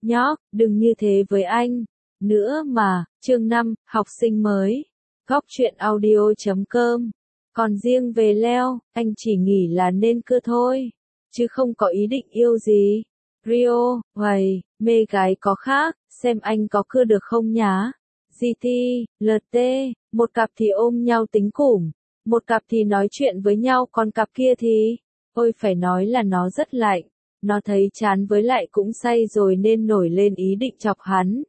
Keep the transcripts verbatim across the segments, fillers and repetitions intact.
nhóc, đừng như thế với anh. Nữa mà, chương năm, học sinh mới. Góc truyện audio chấm com. Còn riêng về Leo, anh chỉ nghĩ là nên cưa thôi. Chứ không có ý định yêu gì. Rio, hoài, mê gái có khác, xem anh có cưa được không nhá. giê tê, lờ tê, một cặp thì ôm nhau tính củng, một cặp thì nói chuyện với nhau, còn cặp kia thì, ôi phải nói là nó rất lạnh, nó thấy chán với lại cũng say rồi nên nổi lên ý định chọc hắn.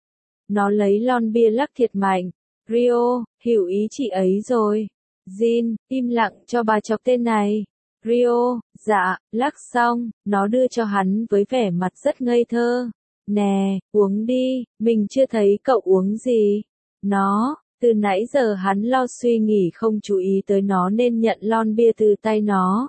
Nó lấy lon bia lắc thiệt mạnh, Rio, hiểu ý chị ấy rồi. Jin, im lặng cho bà chọc tên này. Rio, dạ, lắc xong, nó đưa cho hắn với vẻ mặt rất ngây thơ. Nè, uống đi, mình chưa thấy cậu uống gì. Nó, từ nãy giờ hắn lo suy nghĩ không chú ý tới nó nên nhận lon bia từ tay nó.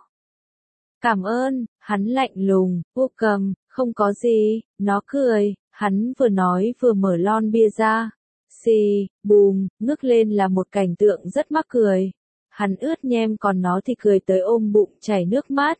Cảm ơn, hắn lạnh lùng, vô cầm, không có gì, nó cười, hắn vừa nói vừa mở lon bia ra. Xì, bùm, ngước lên là một cảnh tượng rất mắc cười. Hắn ướt nhem còn nó thì cười tới ôm bụng chảy nước mắt.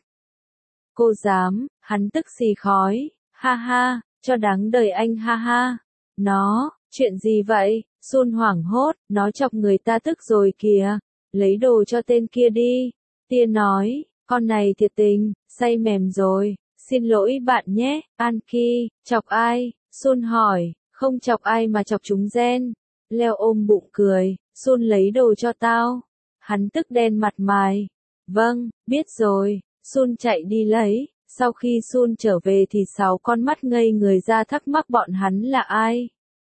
Cô dám, hắn tức xì khói, ha ha, cho đáng đời anh ha ha. Nó, chuyện gì vậy? Sun hoảng hốt, nó chọc người ta tức rồi kìa, lấy đồ cho tên kia đi. Tia nói, con này thiệt tình, say mềm rồi, xin lỗi bạn nhé, Anki, chọc ai? Sun hỏi, không chọc ai mà chọc chúng gen. Leo ôm bụng cười, Sun lấy đồ cho tao. Hắn tức đen mặt mày. Vâng, biết rồi. Sun chạy đi lấy. Sau khi Sun trở về thì sáu con mắt ngây người ra thắc mắc bọn hắn là ai.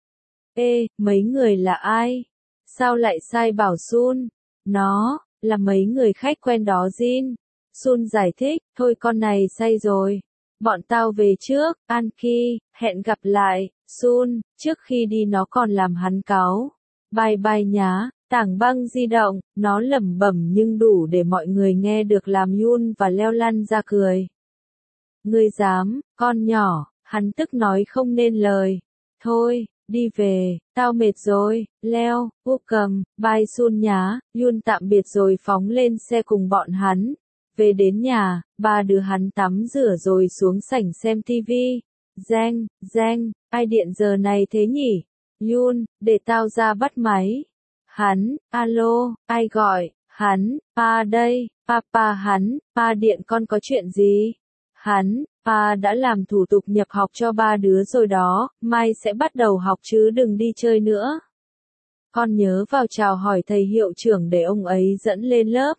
Ê, mấy người là ai? Sao lại sai bảo Sun? Nó, là mấy người khách quen đó Jin. Sun giải thích, thôi con này say rồi. Bọn tao về trước, Anki, hẹn gặp lại. Sun, trước khi đi nó còn làm hắn cáu. Bye bye nhá. Tảng băng di động, nó lẩm bẩm nhưng đủ để mọi người nghe được làm Yun và Leo lăn ra cười. Ngươi dám, con nhỏ, hắn tức nói không nên lời. Thôi, đi về, tao mệt rồi, Leo, úp cầm, bye Sun nhá, Yun tạm biệt rồi phóng lên xe cùng bọn hắn. Về đến nhà, ba đứa hắn tắm rửa rồi xuống sảnh xem tivi. Giang, Giang, ai điện giờ này thế nhỉ? Yun, để tao ra bắt máy. Hắn, alo, ai gọi, hắn, pa đây, papa hắn, pa điện con có chuyện gì? Hắn, pa đã làm thủ tục nhập học cho ba đứa rồi đó, mai sẽ bắt đầu học chứ đừng đi chơi nữa. Con nhớ vào chào hỏi thầy hiệu trưởng để ông ấy dẫn lên lớp.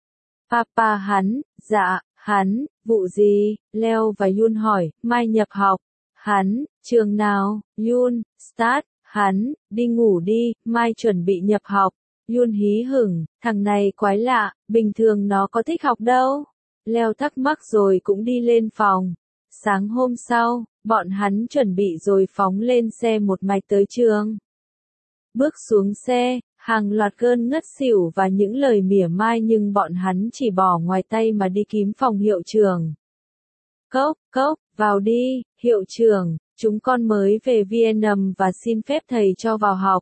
Papa hắn, dạ, hắn, vụ gì? Leo và Yun hỏi, mai nhập học. Hắn, trường nào? Yun, start. Hắn, đi ngủ đi, mai chuẩn bị nhập học. Yun hí hửng, thằng này quái lạ, bình thường nó có thích học đâu. Leo thắc mắc rồi cũng đi lên phòng. Sáng hôm sau, bọn hắn chuẩn bị rồi phóng lên xe một mạch tới trường. Bước xuống xe, hàng loạt cơn ngất xỉu và những lời mỉa mai nhưng bọn hắn chỉ bỏ ngoài tay mà đi kiếm phòng hiệu trưởng. Cốc, cốc, vào đi, hiệu trưởng. Chúng con mới về Vietnam và xin phép thầy cho vào học.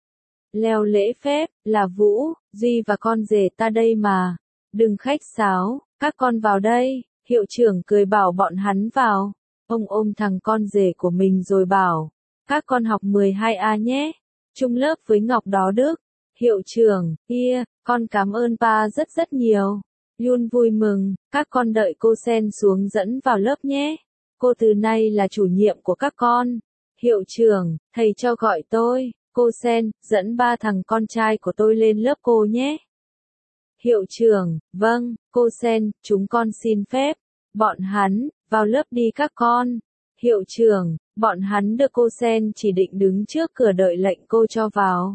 Leo lễ phép, là Vũ, Duy và con rể ta đây mà. Đừng khách sáo, các con vào đây. Hiệu trưởng cười bảo bọn hắn vào. Ông ôm thằng con rể của mình rồi bảo. Các con học mười hai A nhé. Chung lớp với Ngọc đó Đức. Hiệu trưởng, kia, con cảm ơn ba rất rất nhiều. Yun vui mừng, các con đợi cô Sen xuống dẫn vào lớp nhé. Cô từ nay là chủ nhiệm của các con. Hiệu trưởng, thầy cho gọi tôi, cô Sen, dẫn ba thằng con trai của tôi lên lớp cô nhé. Hiệu trưởng, vâng, cô Sen, chúng con xin phép. Bọn hắn, vào lớp đi các con. Hiệu trưởng, bọn hắn được cô Sen chỉ định đứng trước cửa đợi lệnh cô cho vào.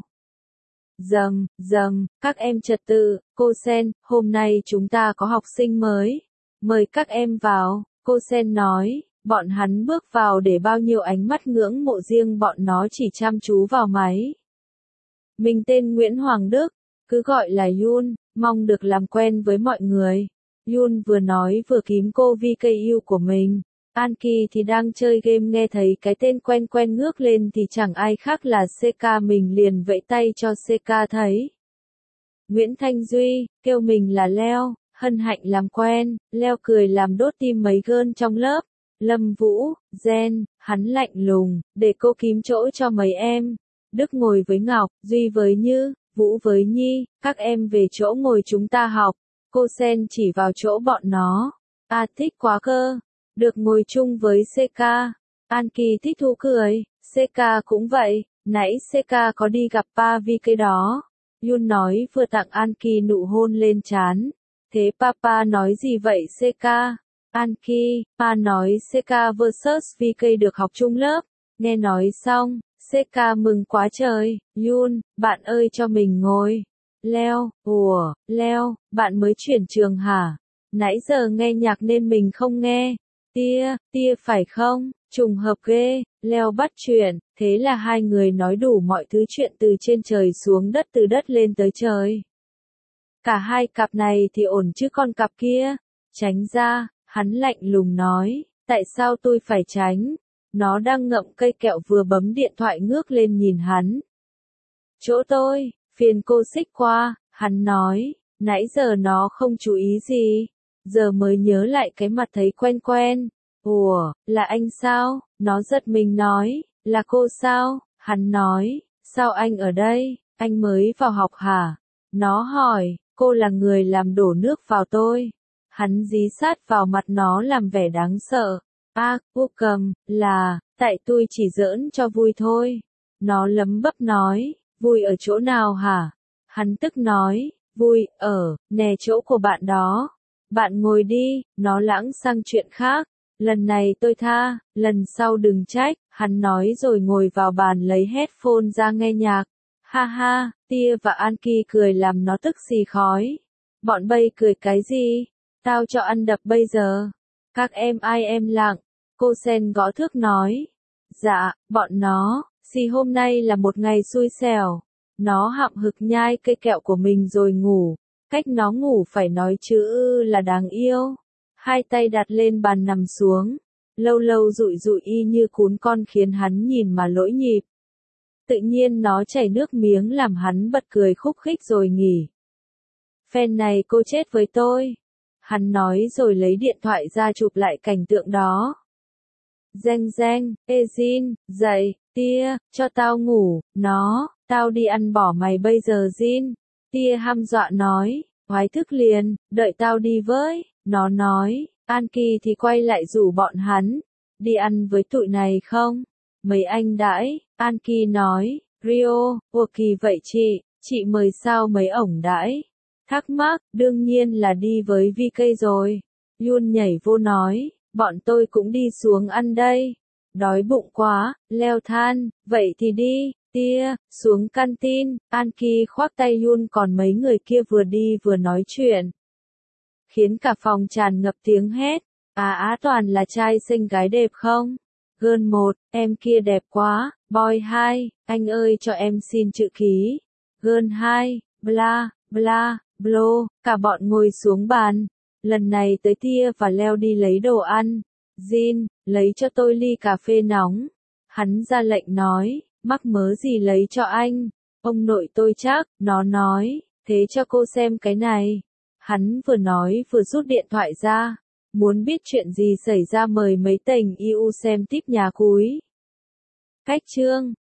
Dầm, dầm, các em trật tự, cô Sen, hôm nay chúng ta có học sinh mới. Mời các em vào, cô Sen nói. Bọn hắn bước vào để bao nhiêu ánh mắt ngưỡng mộ riêng bọn nó chỉ chăm chú vào máy. Mình tên Nguyễn Hoàng Đức, cứ gọi là Yun, mong được làm quen với mọi người. Yun vừa nói vừa kiếm cô vê ca u của mình. Anki thì đang chơi game nghe thấy cái tên quen quen ngước lên thì chẳng ai khác là xê ca, mình liền vẫy tay cho xê ca thấy. Nguyễn Thanh Duy, kêu mình là Leo, hân hạnh làm quen. Leo cười làm đốt tim mấy gơn trong lớp. Lâm Vũ, Gen, Hắn lạnh lùng, để cô kiếm chỗ cho mấy em. Đức ngồi với Ngọc, Duy với Như, Vũ với Nhi, các em về chỗ ngồi chúng ta học. Cô Sen chỉ vào chỗ bọn nó. A thích quá cơ. Được ngồi chung với xê ca. An Kỳ thích thú cười. xê ca cũng vậy. Nãy xê ca có đi gặp Pa Vi cái đó. Yun nói vừa tặng An Kỳ nụ hôn lên trán. Thế Papa nói gì vậy xê ca? An Kỳ, Pa nói xê ca versus vê ca được học chung lớp. Nghe nói xong, xê ca mừng quá trời. Yun, bạn ơi cho mình ngồi. Leo, ủa, Leo, bạn mới chuyển trường hả? Nãy giờ nghe nhạc nên mình không nghe. Tia, tia phải không? Trùng hợp ghê. Leo bắt chuyện, thế là hai người nói đủ mọi thứ chuyện từ trên trời xuống đất từ đất lên tới trời. Cả hai cặp này thì ổn chứ con cặp kia. Tránh ra, hắn lạnh lùng nói, tại sao tôi phải tránh? Nó đang ngậm cây kẹo vừa bấm điện thoại ngước lên nhìn hắn. Chỗ tôi, phiền cô xích qua, hắn nói, nãy giờ nó không chú ý gì. Giờ mới nhớ lại cái mặt thấy quen quen. Ủa, là anh sao? Nó giật mình nói, là cô sao? Hắn nói, sao anh ở đây? Anh mới vào học hả? Nó hỏi, cô là người làm đổ nước vào tôi. Hắn dí sát vào mặt nó làm vẻ đáng sợ. À, cô cầm, là, tại tôi chỉ giỡn cho vui thôi. Nó lấm bấp nói, vui ở chỗ nào hả? Hắn tức nói, vui, ở, nè chỗ của bạn đó. Bạn ngồi đi, nó lãng sang chuyện khác. Lần này tôi tha, lần sau đừng trách, hắn nói rồi ngồi vào bàn lấy headphone ra nghe nhạc. Ha ha, Tia và An Kỳ cười làm nó tức xì khói. Bọn bay cười cái gì? Tao cho ăn đập bây giờ. Các em ai em lặng. Cô Sen gõ thước nói. Dạ, bọn nó, xì hôm nay là một ngày xui xẻo. Nó hậm hực nhai cây kẹo của mình rồi ngủ. Cách nó ngủ phải nói chữ ư là đáng yêu. Hai tay đặt lên bàn nằm xuống. Lâu lâu rụi rụi y như cún con khiến hắn nhìn mà lỗi nhịp. Tự nhiên nó chảy nước miếng làm hắn bật cười khúc khích rồi nghỉ. Phen này cô chết với tôi. Hắn nói rồi lấy điện thoại ra chụp lại cảnh tượng đó. Reng reng, ê Jin, dậy, Tia, cho tao ngủ, nó, tao đi ăn bỏ mày bây giờ Jin. Tia hăm dọa nói, hoái thức liền, đợi tao đi với, nó nói, An Kỳ thì quay lại rủ bọn hắn, đi ăn với tụi này không? Mấy anh đãi, An Kỳ nói, Rio, ủa kỳ vậy chị, chị mời sao mấy ổng đãi? Thắc mắc, đương nhiên là đi với vê ca rồi. Yun nhảy vô nói, bọn tôi cũng đi xuống ăn đây. Đói bụng quá, Leo than, vậy thì đi, Tia, xuống canteen. An Kỳ khoác tay Yun còn mấy người kia vừa đi vừa nói chuyện. Khiến cả phòng tràn ngập tiếng hét. À á toàn là trai xinh gái đẹp không? Girl một, em kia đẹp quá. Boy hai, anh ơi cho em xin chữ ký. Girl hai, bla, bla, blo, cả bọn ngồi xuống bàn. Lần này tới Tia và Leo đi lấy đồ ăn. Jin, lấy cho tôi ly cà phê nóng. Hắn ra lệnh nói, mắc mớ gì lấy cho anh. Ông nội tôi chắc, nó nói, thế cho cô xem cái này. Hắn vừa nói vừa rút điện thoại ra. Muốn biết chuyện gì xảy ra mời mấy tềnh i u xem tiếp nhà cuối. Cách chương